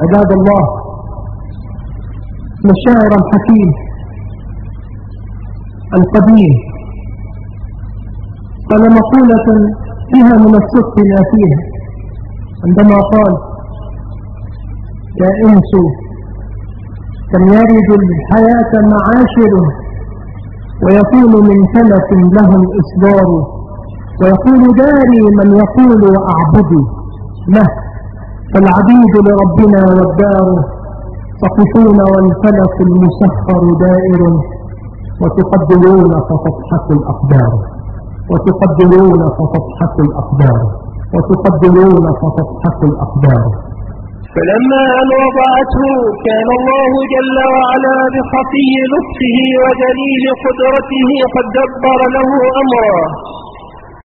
عباد الله، الشاعر الحكيم القديم قال مقولة فيها من الصدق ما فيها عندما قال: يا إنس كم يرد الحياة معاشره، ويكون من تلف لهم إصدار، ويقول داري من يقول وأعبدي له، فالعبيد لربنا والدار تقفون والفلك المسخر دائر، وتقدرون فتضحك الأقدار، وتقدرون فتضحك الأقدار، وتقدرون فتضحك الأقدار. فلما أن وضعته كان الله جل وعلا بخفي لطفه وجليل قدرته قد دبر له أمرا،